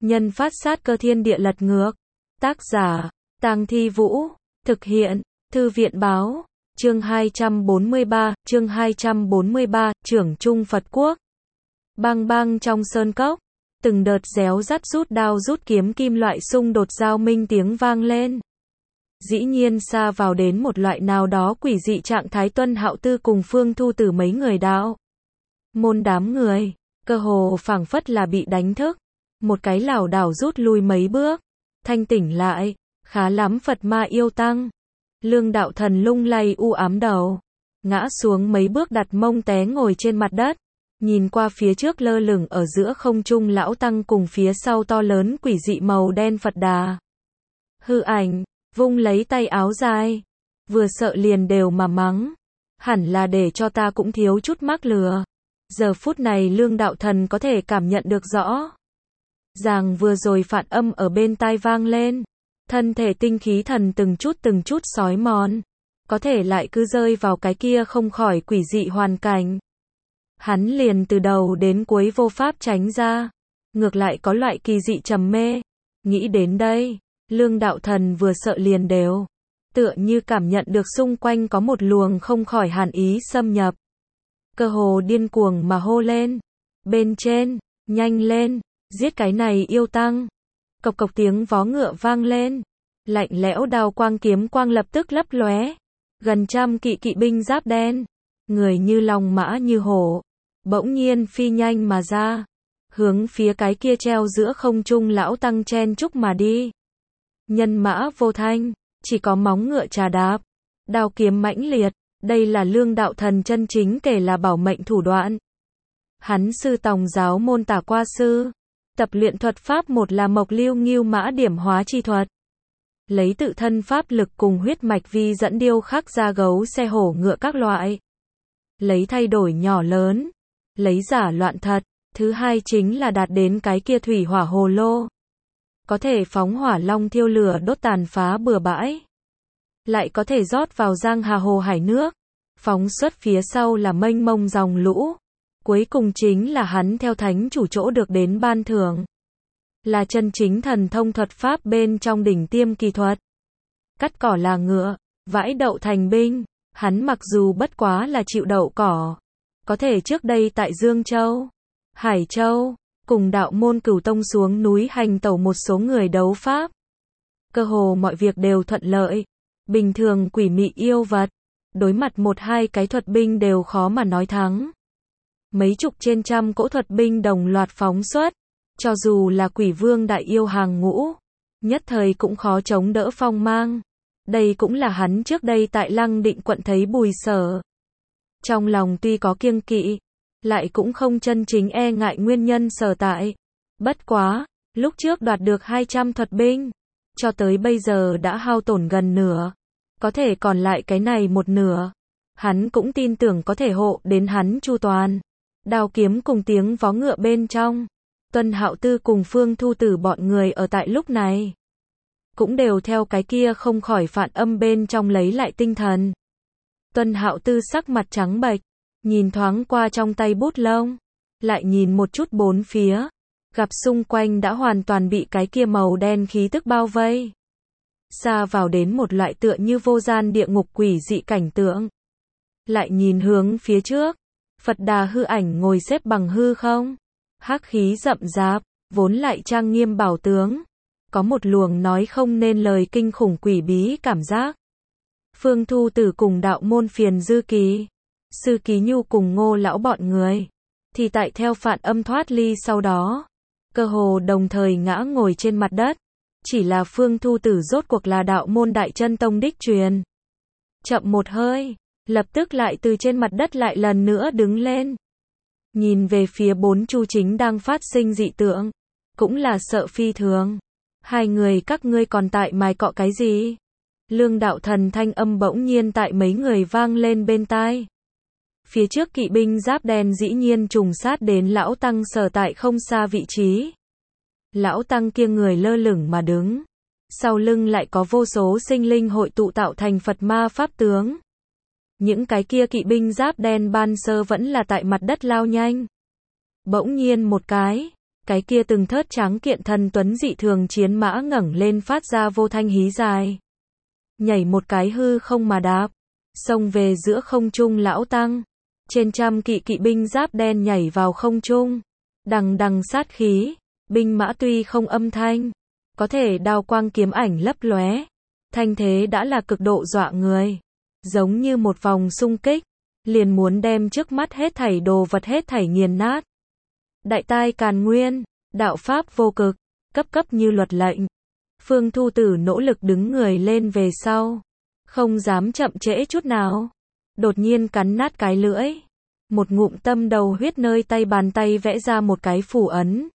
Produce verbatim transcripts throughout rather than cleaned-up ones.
Nhân phát sát cơ thiên địa lật ngược. Tác giả, Tang Thi Vũ. Thực hiện, Thư viện báo. Chương hai trăm bốn mươi ba, chương hai trăm bốn mươi ba, Trưởng Trung Phật Quốc. Bang bang trong sơn cốc, từng đợt réo rắt rút đao rút kiếm kim loại xung đột giao minh tiếng vang lên. Dĩ nhiên xa vào đến một loại nào đó quỷ dị trạng thái. Tuân Hạo Tư cùng Phương Thu Tử mấy người đạo môn đám người, cơ hồ phảng phất là bị đánh thức, một cái lảo đảo rút lui mấy bước, thanh tỉnh lại, khá lắm Phật ma yêu tăng. Lương Đạo Thần lung lay u ám đầu, ngã xuống mấy bước đặt mông té ngồi trên mặt đất, nhìn qua phía trước lơ lửng ở giữa không trung lão tăng cùng phía sau to lớn quỷ dị màu đen Phật Đà. Hư ảnh, vung lấy tay áo dài, vừa sợ liền đều mà mắng, hẳn là để cho ta cũng thiếu chút mắc lừa. Giờ phút này Lương Đạo Thần có thể cảm nhận được rõ ràng vừa rồi phản âm ở bên tai vang lên, thân thể tinh khí thần từng chút từng chút xói mòn, có thể lại cứ rơi vào cái kia không khỏi quỷ dị hoàn cảnh. Hắn liền từ đầu đến cuối vô pháp tránh ra, ngược lại có loại kỳ dị trầm mê. Nghĩ đến đây, Lương Đạo Thần vừa sợ liền đều, tựa như cảm nhận được xung quanh có một luồng không khỏi hàn ý xâm nhập. Cơ hồ điên cuồng mà hô lên, bên trên, nhanh lên, giết cái này yêu tăng. Cộc cộc tiếng vó ngựa vang lên, lạnh lẽo đao quang kiếm quang lập tức lấp lóe, gần trăm kỵ kỵ binh giáp đen, người như long mã như hổ, bỗng nhiên phi nhanh mà ra, hướng phía cái kia treo giữa không trung lão tăng chen chúc mà đi. Nhân mã vô thanh, chỉ có móng ngựa trà đạp, đao kiếm mãnh liệt, đây là Lương Đạo Thần chân chính kể là bảo mệnh thủ đoạn. Hắn sư tòng giáo môn tả qua sư, tập luyện thuật pháp một là mộc lưu ngưu mã điểm hóa chi thuật, lấy tự thân pháp lực cùng huyết mạch vi dẫn điêu khắc ra gấu xe hổ ngựa các loại, lấy thay đổi nhỏ lớn, lấy giả loạn thật. Thứ hai chính là đạt đến cái kia thủy hỏa hồ lô, có thể phóng hỏa long thiêu lửa đốt tàn phá bừa bãi, lại có thể rót vào giang hà hồ hải nước, phóng xuất phía sau là mênh mông dòng lũ. Cuối cùng chính là hắn theo thánh chủ chỗ được đến ban thưởng, là chân chính thần thông thuật pháp bên trong đỉnh tiêm kỳ thuật. Cắt cỏ là ngựa, vãi đậu thành binh. Hắn mặc dù bất quá là chịu đậu cỏ, có thể trước đây tại Dương Châu, Hải Châu, cùng đạo môn Cửu Tông xuống núi hành tẩu một số người đấu pháp, cơ hồ mọi việc đều thuận lợi. Bình thường quỷ mị yêu vật, đối mặt một hai cái thuật binh đều khó mà nói thắng. Mấy chục trên trăm cỗ thuật binh đồng loạt phóng xuất, cho dù là quỷ vương đại yêu hàng ngũ, nhất thời cũng khó chống đỡ phong mang. Đây cũng là hắn trước đây tại Lăng Định quận thấy Bùi Sở, trong lòng tuy có kiêng kỵ, lại cũng không chân chính e ngại nguyên nhân sở tại. Bất quá, lúc trước đoạt được hai trăm thuật binh, cho tới bây giờ đã hao tổn gần nửa, có thể còn lại cái này một nửa, hắn cũng tin tưởng có thể hộ đến hắn chu toàn. Đao kiếm cùng tiếng vó ngựa bên trong, Tuân Hạo Tư cùng Phương Thu Tử bọn người ở tại lúc này, cũng đều theo cái kia không khỏi phản âm bên trong lấy lại tinh thần. Tuân Hạo Tư sắc mặt trắng bệch, nhìn thoáng qua trong tay bút lông, lại nhìn một chút bốn phía, gặp xung quanh đã hoàn toàn bị cái kia màu đen khí tức bao vây, xa vào đến một loại tựa như vô gian địa ngục quỷ dị cảnh tượng. Lại nhìn hướng phía trước, Phật Đà hư ảnh ngồi xếp bằng hư không, hắc khí rậm rạp, vốn lại trang nghiêm bảo tướng, có một luồng nói không nên lời kinh khủng quỷ bí cảm giác. Phương Thu Tử cùng đạo môn Phiền Dư Kỳ, Sư Ký Nhu cùng Ngô lão bọn người, thì tại theo phản âm thoát ly sau đó, cơ hồ đồng thời ngã ngồi trên mặt đất. Chỉ là Phương Thu Tử rốt cuộc là đạo môn Đại Chân Tông đích truyền, chậm một hơi, lập tức lại từ trên mặt đất lại lần nữa đứng lên, nhìn về phía bốn chu chính đang phát sinh dị tượng, cũng là sợ phi thường. Hai người các ngươi còn tại mài cọ cái gì? Lương Đạo Thần thanh âm bỗng nhiên tại mấy người vang lên bên tai. Phía trước kỵ binh giáp đen dĩ nhiên trùng sát đến lão tăng sở tại không xa vị trí. Lão tăng kia người lơ lửng mà đứng, sau lưng lại có vô số sinh linh hội tụ tạo thành Phật ma pháp tướng. Những cái kia kỵ binh giáp đen ban sơ vẫn là tại mặt đất lao nhanh. Bỗng nhiên một cái, Cái kia từng thớt trắng kiện thần tuấn dị thường chiến mã ngẩng lên phát ra vô thanh hí dài. Nhảy một cái hư không mà đáp. Xông về giữa không trung lão tăng. Trên trăm kỵ kỵ binh giáp đen nhảy vào không trung. Đằng đằng sát khí. Binh mã tuy không âm thanh. Có thể đao quang kiếm ảnh lấp lóe. Thanh thế đã là cực độ dọa người. Giống như một vòng xung kích. Liền muốn đem trước mắt hết thảy đồ vật hết thảy nghiền nát. Đại tai càn nguyên, đạo pháp vô cực, cấp cấp như luật lệnh. Phương Thu Tử nỗ lực đứng người lên về sau. Không dám chậm trễ chút nào. Đột nhiên cắn nát cái lưỡi. Một ngụm tâm đầu huyết nơi tay bàn tay vẽ ra một cái phủ ấn.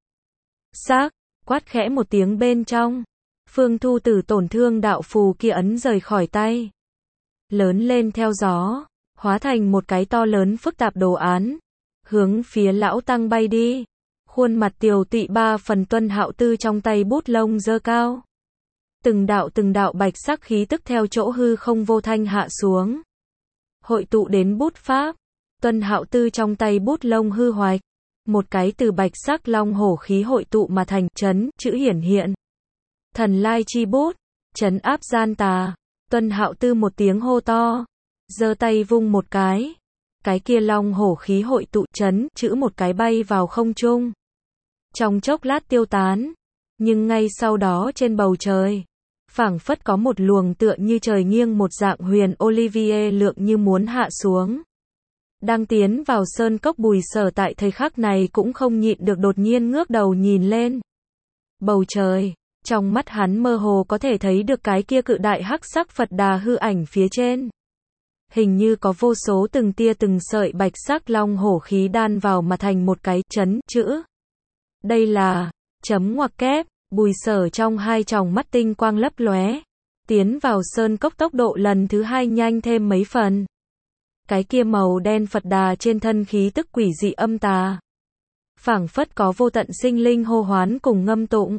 Xác, quát khẽ một tiếng bên trong. Phương Thu Tử tổn thương đạo phù kia ấn rời khỏi tay. Lớn lên theo gió, hóa thành một cái to lớn phức tạp đồ án. Hướng phía lão tăng bay đi. Khuôn mặt tiều tụy ba phần Tuân Hạo Tư trong tay bút lông giơ cao. Từng đạo từng đạo bạch sắc khí tức theo chỗ hư không vô thanh hạ xuống. Hội tụ đến bút pháp. Tuân Hạo Tư trong tay bút lông hư hoạch. Một cái từ bạch sắc long hổ khí hội tụ mà thành chấn, chữ hiển hiện. Thần lai chi bút, chấn áp gian tà. Tuân Hạo Tư một tiếng hô to. Giơ tay vung một cái. Cái kia long hổ khí hội tụ chấn, chữ một cái bay vào không trung. Trong chốc lát tiêu tán. Nhưng ngay sau đó trên bầu trời. Phảng phất có một luồng tựa như trời nghiêng một dạng huyền Olivier lượng như muốn hạ xuống. Đang tiến vào sơn cốc Bùi Sở tại thời khắc này cũng không nhịn được đột nhiên ngước đầu nhìn lên. Bầu trời, trong mắt hắn mơ hồ có thể thấy được cái kia cự đại hắc sắc Phật Đà hư ảnh phía trên. Hình như có vô số từng tia từng sợi bạch sắc long hổ khí đan vào mà thành một cái chấn chữ. Đây là chấm ngoặc kép. Bùi Sở trong hai tròng mắt tinh quang lấp lóe. Tiến vào sơn cốc tốc độ lần thứ hai nhanh thêm mấy phần. Cái kia màu đen Phật Đà trên thân khí tức quỷ dị âm tà. Phảng phất có vô tận sinh linh hô hoán cùng ngâm tụng.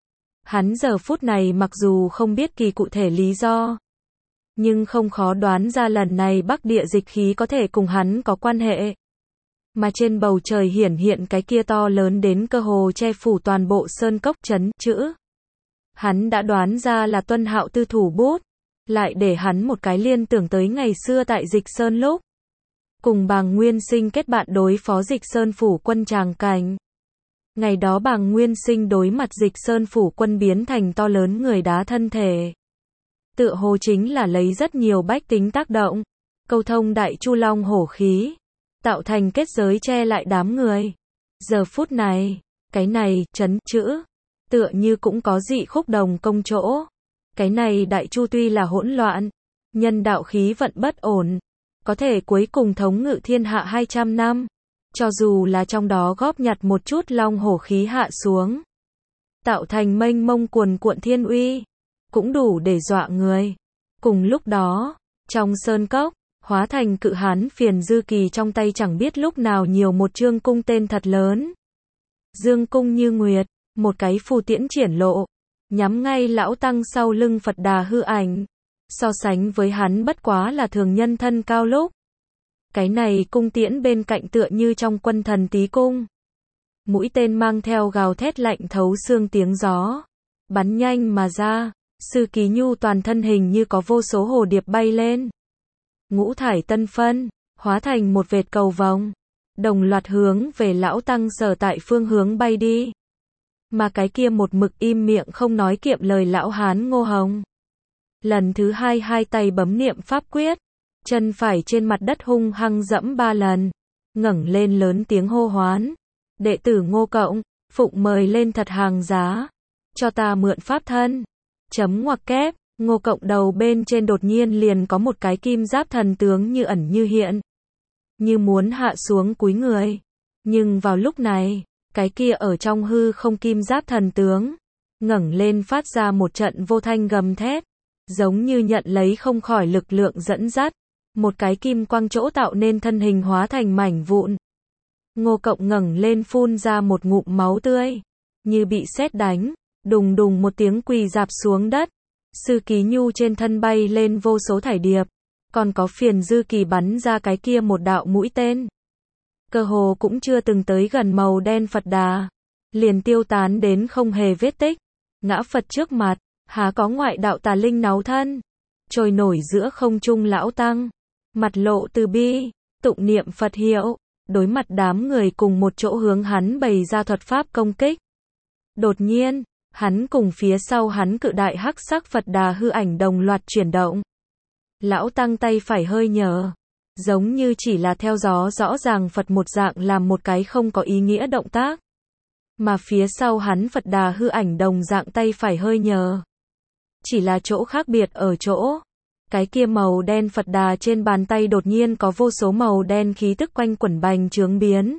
Hắn giờ phút này mặc dù không biết kỳ cụ thể lý do. Nhưng không khó đoán ra lần này Bắc Địa dịch khí có thể cùng hắn có quan hệ. Mà trên bầu trời hiển hiện cái kia to lớn đến cơ hồ che phủ toàn bộ sơn cốc chấn chữ. Hắn đã đoán ra là Tuân Hạo Tư thủ bút. Lại để hắn một cái liên tưởng tới ngày xưa tại Dịch Sơn lúc. Cùng Bàng Nguyên Sinh kết bạn đối phó Dịch Sơn phủ quân tràng cảnh. Ngày đó Bàng Nguyên Sinh đối mặt Dịch Sơn phủ quân biến thành to lớn người đá thân thể. Tựa hồ chính là lấy rất nhiều bách tính tác động. Câu thông đại chu long hổ khí. Tạo thành kết giới che lại đám người. Giờ phút này, cái này, chấn, chữ, tựa như cũng có dị khúc đồng công chỗ. Cái này đại chu tuy là hỗn loạn, nhân đạo khí vận bất ổn, có thể cuối cùng thống ngự thiên hạ hai trăm năm. Cho dù là trong đó góp nhặt một chút long hổ khí hạ xuống. Tạo thành mênh mông cuồn cuộn thiên uy, cũng đủ để dọa người. Cùng lúc đó, trong sơn cốc, hóa thành cự hán phiền dư kỳ trong tay chẳng biết lúc nào nhiều một chương cung tên thật lớn. Dương cung như nguyệt, một cái phù tiễn triển lộ, nhắm ngay lão tăng sau lưng Phật Đà hư ảnh. So sánh với hắn bất quá là thường nhân thân cao lúc. Cái này cung tiễn bên cạnh tựa như trong quân thần tí cung. Mũi tên mang theo gào thét lạnh thấu xương tiếng gió. Bắn nhanh mà ra, Sư Ký Nhu toàn thân hình như có vô số hồ điệp bay lên. Ngũ thải tân phân, hóa thành một vệt cầu vồng, đồng loạt hướng về lão tăng sở tại phương hướng bay đi. Mà cái kia một mực im miệng không nói kiệm lời lão hán Ngô Hồng. Lần thứ hai hai tay bấm niệm pháp quyết, chân phải trên mặt đất hung hăng dẫm ba lần, ngẩng lên lớn tiếng hô hoán. Đệ tử Ngô Cộng, phụng mời lên thật hàng giá, cho ta mượn pháp thân. Chấm ngoặc kép. Ngô Cộng đầu bên trên đột nhiên liền có một cái kim giáp thần tướng như ẩn như hiện. Như muốn hạ xuống cúi người. Nhưng vào lúc này, cái kia ở trong hư không kim giáp thần tướng, ngẩng lên phát ra một trận vô thanh gầm thét. Giống như nhận lấy không khỏi lực lượng dẫn dắt. Một cái kim quang chỗ tạo nên thân hình hóa thành mảnh vụn. Ngô Cộng ngẩng lên phun ra một ngụm máu tươi. Như bị sét đánh, đùng đùng một tiếng quỳ rạp xuống đất. Sư Ký Nhu trên thân bay lên vô số thải điệp, còn có phiền dư kỳ bắn ra cái kia một đạo mũi tên. Cơ hồ cũng chưa từng tới gần màu đen Phật Đà, liền tiêu tán đến không hề vết tích. Ngã Phật trước mặt, há có ngoại đạo tà linh náu thân. Trôi nổi giữa không trung lão tăng, mặt lộ từ bi, tụng niệm Phật hiệu, đối mặt đám người cùng một chỗ hướng hắn bày ra thuật pháp công kích. Đột nhiên, hắn cùng phía sau hắn cự đại hắc sắc Phật Đà hư ảnh đồng loạt chuyển động. Lão tăng tay phải hơi nhờ, giống như chỉ là theo gió rõ ràng Phật một dạng làm một cái không có ý nghĩa động tác. Mà phía sau hắn Phật Đà hư ảnh đồng dạng tay phải hơi nhờ. Chỉ là chỗ khác biệt ở chỗ, cái kia màu đen Phật Đà trên bàn tay đột nhiên có vô số màu đen khí tức quanh quẩn bành trướng biến.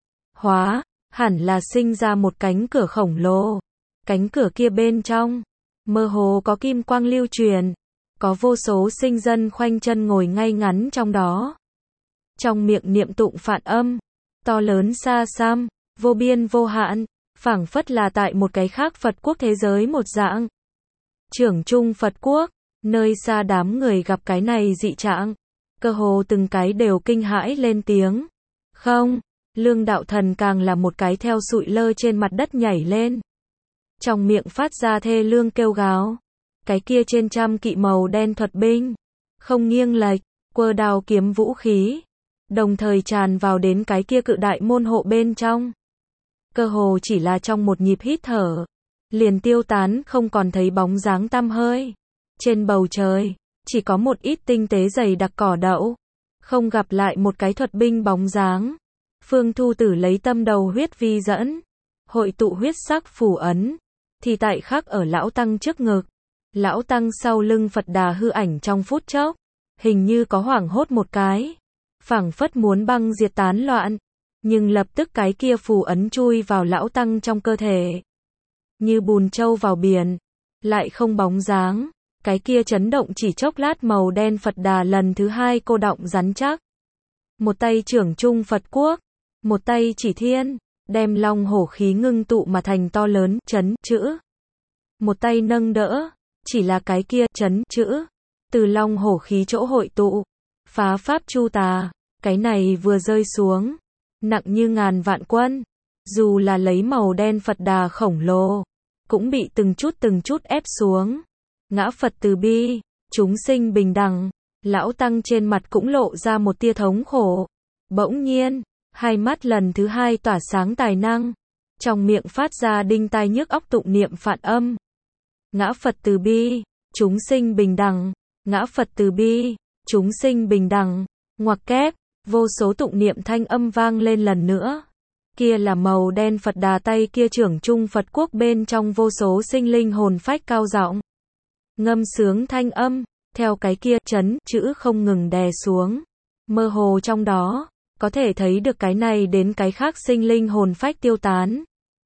Hóa, hẳn là sinh ra một cánh cửa khổng lồ. Cánh cửa kia bên trong, mơ hồ có kim quang lưu truyền, có vô số sinh dân khoanh chân ngồi ngay ngắn trong đó. Trong miệng niệm tụng phạn âm, to lớn xa xăm, vô biên vô hạn, phảng phất là tại một cái khác Phật quốc thế giới một dạng. Trưởng trung Phật quốc, nơi xa đám người gặp cái này dị trạng, cơ hồ từng cái đều kinh hãi lên tiếng. Không, Lương đạo thần càng là một cái theo sụi lơ trên mặt đất nhảy lên. Trong miệng phát ra thê lương kêu gào. Cái kia trên trăm kỵ màu đen thuật binh, không nghiêng lệch, quơ đao kiếm vũ khí, đồng thời tràn vào đến cái kia cự đại môn hộ bên trong. Cơ hồ chỉ là trong một nhịp hít thở, liền tiêu tán không còn thấy bóng dáng tăm hơi. Trên bầu trời, chỉ có một ít tinh tế dày đặc cỏ đậu, không gặp lại một cái thuật binh bóng dáng. Phương Thu Tử lấy tâm đầu huyết vi dẫn, hội tụ huyết sắc phù ấn, thì tại khắc ở lão tăng trước ngực. Lão tăng sau lưng Phật Đà hư ảnh trong phút chốc, hình như có hoảng hốt một cái, phảng phất muốn băng diệt tán loạn, nhưng lập tức cái kia phù ấn chui vào lão tăng trong cơ thể, như bùn trâu vào biển, lại không bóng dáng. Cái kia chấn động chỉ chốc lát màu đen Phật Đà lần thứ hai cô đọng rắn chắc. Một tay trưởng trung Phật quốc, một tay chỉ thiên, đem long hổ khí ngưng tụ mà thành to lớn chấn chữ. Một tay nâng đỡ, chỉ là cái kia chấn chữ, từ long hổ khí chỗ hội tụ, phá pháp chu tà, cái này vừa rơi xuống, nặng như ngàn vạn quân, dù là lấy màu đen Phật Đà khổng lồ, cũng bị từng chút từng chút ép xuống. Ngã Phật từ bi, chúng sinh bình đẳng, lão tăng trên mặt cũng lộ ra một tia thống khổ. Bỗng nhiên, hai mắt lần thứ hai tỏa sáng tài năng, trong miệng phát ra đinh tai nhức óc tụng niệm phạn âm. Ngã Phật từ bi, chúng sinh bình đẳng, ngã Phật từ bi, chúng sinh bình đẳng, ngoặc kép, vô số tụng niệm thanh âm vang lên lần nữa. Kia là màu đen Phật Đà tay kia trưởng trung Phật quốc bên trong vô số sinh linh hồn phách cao giọng, ngâm sướng thanh âm, theo cái kia chấn chữ không ngừng đè xuống. Mơ hồ trong đó, có thể thấy được cái này đến cái khác sinh linh hồn phách tiêu tán.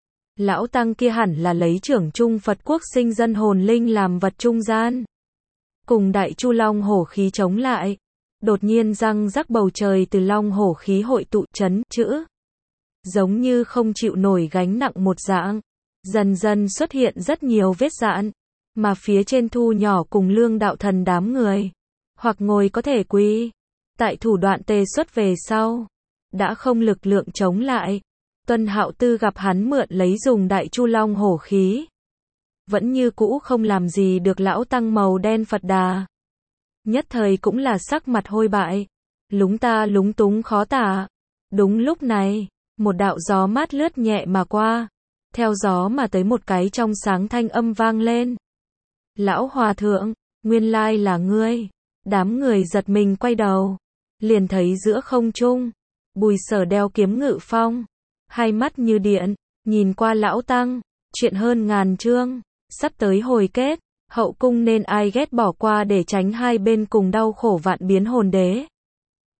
Lão tăng kia hẳn là lấy trưởng trung Phật quốc sinh dân hồn linh làm vật trung gian, cùng đại chu long hổ khí chống lại. Đột nhiên răng rắc bầu trời từ long hổ khí hội tụ chấn chữ, giống như không chịu nổi gánh nặng một dạng, dần dần xuất hiện rất nhiều vết dạn, mà phía trên Thu Nhỏ cùng Lương đạo thần đám người, hoặc ngồi có thể quỳ, tại thủ đoạn tề xuất về sau, đã không lực lượng chống lại. Tuân Hạo Tư gặp hắn mượn lấy dùng đại chu long hổ khí, vẫn như cũ không làm gì được lão tăng màu đen Phật Đà. Nhất thời cũng là sắc mặt hôi bại, lúng ta lúng túng khó tả. Đúng lúc này, một đạo gió mát lướt nhẹ mà qua, theo gió mà tới một cái trong sáng thanh âm vang lên. Lão hòa thượng, nguyên lai là ngươi. Đám người giật mình quay đầu, liền thấy giữa không trung, Bùi Sở đeo kiếm ngự phong, hai mắt như điện, nhìn qua lão tăng, chuyện hơn ngàn chương, sắp tới hồi kết, hậu cung nên ai ghét bỏ qua để tránh hai bên cùng đau khổ vạn biến hồn đế.